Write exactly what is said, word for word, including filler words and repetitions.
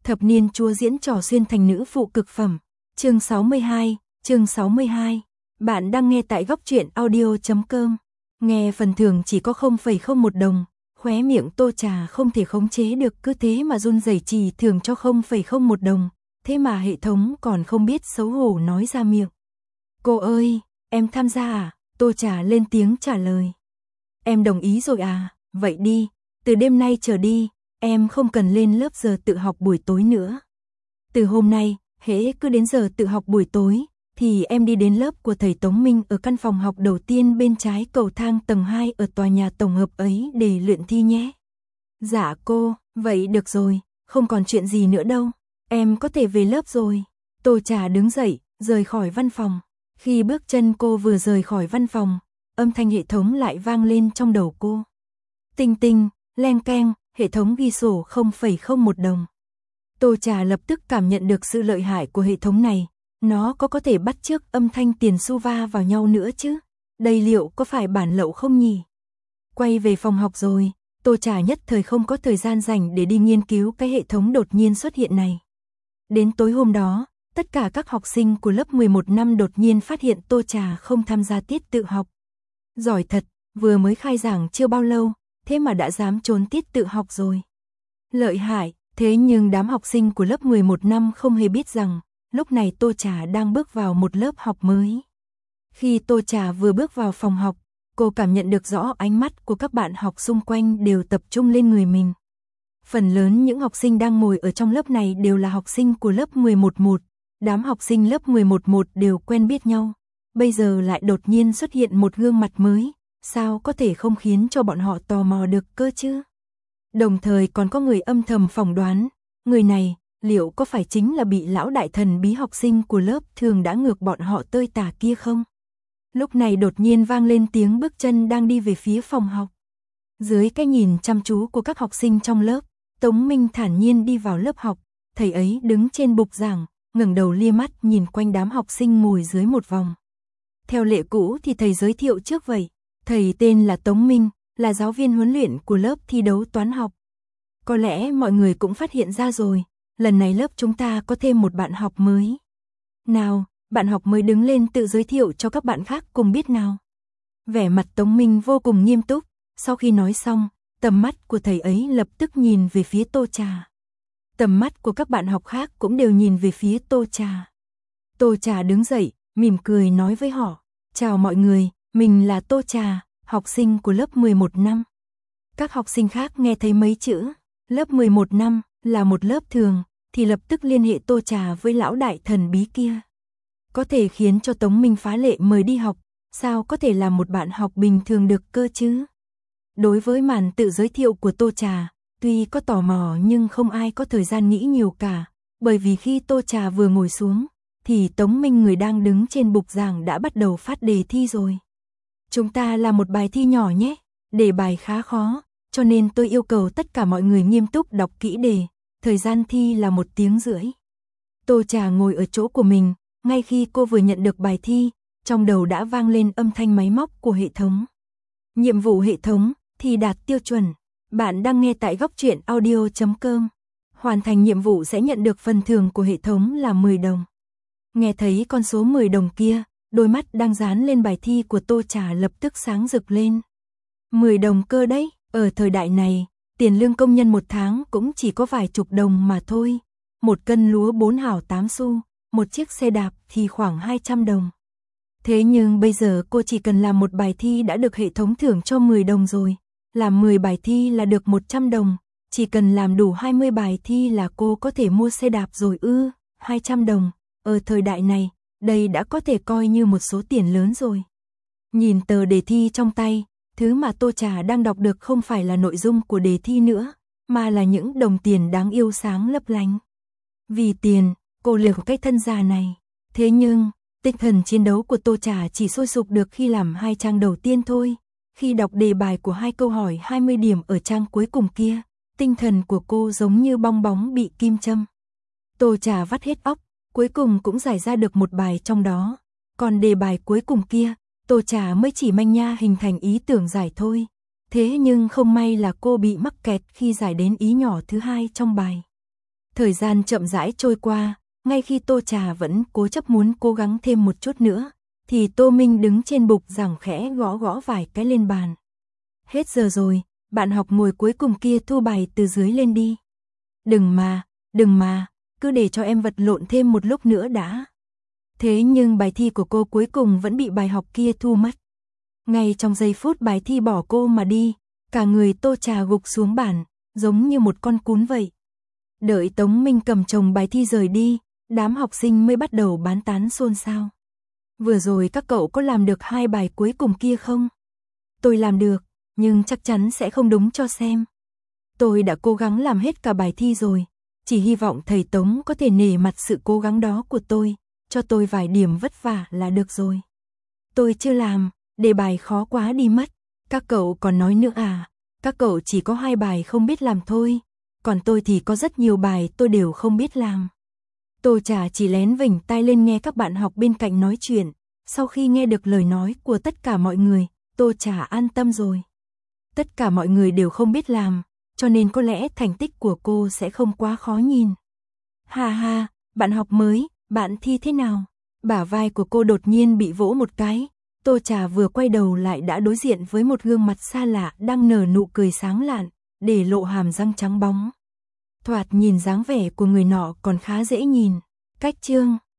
Thập niên chúa diễn trò xuyên thành nữ phụ cực phẩm. Chương sáu mươi hai, chương sáu mươi hai. Bạn đang nghe tại góc truyện audio chấm com. Nghe phần thưởng chỉ có không phẩy không một đồng, khóe miệng Tô Trà không thể khống chế được, cứ thế mà run rẩy chỉ thưởng cho không phẩy không một đồng, thế mà hệ thống còn không biết xấu hổ nói ra miệng. Cô ơi, em tham gia à? Tô Trà lên tiếng trả lời. Em đồng ý rồi à, vậy đi, từ đêm nay trở đi, em không cần lên lớp giờ tự học buổi tối nữa. Từ hôm nay, hễ cứ đến giờ tự học buổi tối, thì em đi đến lớp của thầy Tống Minh ở căn phòng học đầu tiên bên trái cầu thang tầng hai ở tòa nhà tổng hợp ấy để luyện thi nhé. Dạ cô, vậy được rồi, không còn chuyện gì nữa đâu, em có thể về lớp rồi. Tô Trà đứng dậy, rời khỏi văn phòng. Khi bước chân cô vừa rời khỏi văn phòng, âm thanh hệ thống lại vang lên trong đầu cô. Tinh tinh, leng keng, hệ thống ghi sổ không phẩy không một đồng. Tô Trà lập tức cảm nhận được sự lợi hại của hệ thống này. Nó có có thể bắt chước âm thanh tiền xu va vào nhau nữa chứ? Đây liệu có phải bản lậu không nhỉ? Quay về phòng học rồi, Tô Trà nhất thời không có thời gian rảnh để đi nghiên cứu cái hệ thống đột nhiên xuất hiện này. Đến tối hôm đó, tất cả các học sinh của lớp mười một năm đột nhiên phát hiện Tô Trà không tham gia tiết tự học. Giỏi thật, vừa mới khai giảng chưa bao lâu, thế mà đã dám trốn tiết tự học rồi. Lợi hại, thế nhưng đám học sinh của lớp mười một năm không hề biết rằng, lúc này Tô Trà đang bước vào một lớp học mới. Khi Tô Trà vừa bước vào phòng học, cô cảm nhận được rõ ánh mắt của các bạn học xung quanh đều tập trung lên người mình. Phần lớn những học sinh đang ngồi ở trong lớp này đều là học sinh của lớp mười một một. Đám học sinh lớp mười một một đều quen biết nhau. Bây giờ lại đột nhiên xuất hiện một gương mặt mới, sao có thể không khiến cho bọn họ tò mò được cơ chứ? Đồng thời còn có người âm thầm phỏng đoán, người này liệu có phải chính là bị lão đại thần bí học sinh của lớp thường đã ngược bọn họ tơi tả kia không? Lúc này đột nhiên vang lên tiếng bước chân đang đi về phía phòng học. Dưới cái nhìn chăm chú của các học sinh trong lớp, Tống Minh thản nhiên đi vào lớp học, thầy ấy đứng trên bục giảng, ngẩng đầu lia mắt nhìn quanh đám học sinh ngồi dưới một vòng. Theo lệ cũ thì thầy giới thiệu trước vậy, thầy tên là Tống Minh, là giáo viên huấn luyện của lớp thi đấu toán học. Có lẽ mọi người cũng phát hiện ra rồi, lần này lớp chúng ta có thêm một bạn học mới. Nào, bạn học mới đứng lên tự giới thiệu cho các bạn khác cùng biết nào. Vẻ mặt Tống Minh vô cùng nghiêm túc, sau khi nói xong, tầm mắt của thầy ấy lập tức nhìn về phía Tô Trà. Tầm mắt của các bạn học khác cũng đều nhìn về phía Tô Trà. Tô Trà đứng dậy, mỉm cười nói với họ, chào mọi người, mình là Tô Trà, học sinh của lớp mười một năm. Các học sinh khác nghe thấy mấy chữ, lớp mười một năm, là một lớp thường, thì lập tức liên hệ Tô Trà với lão đại thần bí kia. Có thể khiến cho Tống Minh phá lệ mời đi học, sao có thể là một bạn học bình thường được cơ chứ? Đối với màn tự giới thiệu của Tô Trà, tuy có tò mò nhưng không ai có thời gian nghĩ nhiều cả, bởi vì khi Tô Trà vừa ngồi xuống, thì Tống Minh người đang đứng trên bục giảng đã bắt đầu phát đề thi rồi. Chúng ta làm một bài thi nhỏ nhé, đề bài khá khó, cho nên tôi yêu cầu tất cả mọi người nghiêm túc đọc kỹ đề, thời gian thi là một tiếng rưỡi. Tô Trà ngồi ở chỗ của mình, ngay khi cô vừa nhận được bài thi, trong đầu đã vang lên âm thanh máy móc của hệ thống. Nhiệm vụ hệ thống, thi đạt tiêu chuẩn. Bạn đang nghe tại góc truyện audio chấm com. Hoàn thành nhiệm vụ sẽ nhận được phần thưởng của hệ thống là mười đồng. Nghe thấy con số mười đồng kia, đôi mắt đang dán lên bài thi của Tô Trà lập tức sáng rực lên. mười đồng cơ đấy, ở thời đại này, tiền lương công nhân một tháng cũng chỉ có vài chục đồng mà thôi. Một cân lúa bốn hào tám xu, một chiếc xe đạp thì khoảng hai trăm đồng. Thế nhưng bây giờ cô chỉ cần làm một bài thi đã được hệ thống thưởng cho mười đồng rồi. Làm mười bài thi là được một trăm đồng, chỉ cần làm đủ hai mươi bài thi là cô có thể mua xe đạp rồi ư, hai trăm đồng, ở thời đại này, đây đã có thể coi như một số tiền lớn rồi. Nhìn tờ đề thi trong tay, thứ mà Tô Trà đang đọc được không phải là nội dung của đề thi nữa, mà là những đồng tiền đáng yêu sáng lấp lánh. Vì tiền, cô liều cái thân già này. Thế nhưng, tinh thần chiến đấu của Tô Trà chỉ sôi sục được khi làm hai trang đầu tiên thôi. Khi đọc đề bài của hai câu hỏi hai mươi điểm ở trang cuối cùng kia, tinh thần của cô giống như bong bóng bị kim châm. Tô Trà vắt hết óc, cuối cùng cũng giải ra được một bài trong đó. Còn đề bài cuối cùng kia, Tô Trà mới chỉ manh nha hình thành ý tưởng giải thôi. Thế nhưng không may là cô bị mắc kẹt khi giải đến ý nhỏ thứ hai trong bài. Thời gian chậm rãi trôi qua, ngay khi Tô Trà vẫn cố chấp muốn cố gắng thêm một chút nữa, thì Tô Minh đứng trên bục giảng khẽ gõ gõ vài cái lên bàn. Hết giờ rồi, bạn học ngồi cuối cùng kia thu bài từ dưới lên đi. Đừng mà, đừng mà, cứ để cho em vật lộn thêm một lúc nữa đã. Thế nhưng bài thi của cô cuối cùng vẫn bị bài học kia thu mất. Ngay trong giây phút bài thi bỏ cô mà đi, cả người Tô Trà gục xuống bàn, giống như một con cún vậy. Đợi Tống Minh cầm chồng bài thi rời đi, đám học sinh mới bắt đầu bán tán xôn xao. Vừa rồi các cậu có làm được hai bài cuối cùng kia không? Tôi làm được, nhưng chắc chắn sẽ không đúng cho xem. Tôi đã cố gắng làm hết cả bài thi rồi, chỉ hy vọng thầy Tống có thể nể mặt sự cố gắng đó của tôi, cho tôi vài điểm vất vả là được rồi. Tôi chưa làm, đề bài khó quá đi mất. Các cậu còn nói nữa à, các cậu chỉ có hai bài không biết làm thôi, còn tôi thì có rất nhiều bài tôi đều không biết làm. Tô Trà chỉ lén vểnh tai lên nghe các bạn học bên cạnh nói chuyện, sau khi nghe được lời nói của tất cả mọi người, Tô Trà an tâm rồi. Tất cả mọi người đều không biết làm, cho nên có lẽ thành tích của cô sẽ không quá khó nhìn. Ha ha, bạn học mới, bạn thi thế nào? Bả vai của cô đột nhiên bị vỗ một cái, Tô Trà vừa quay đầu lại đã đối diện với một gương mặt xa lạ đang nở nụ cười sáng lạn, để lộ hàm răng trắng bóng. Thoạt nhìn dáng vẻ của người nọ còn khá dễ nhìn. Cách chương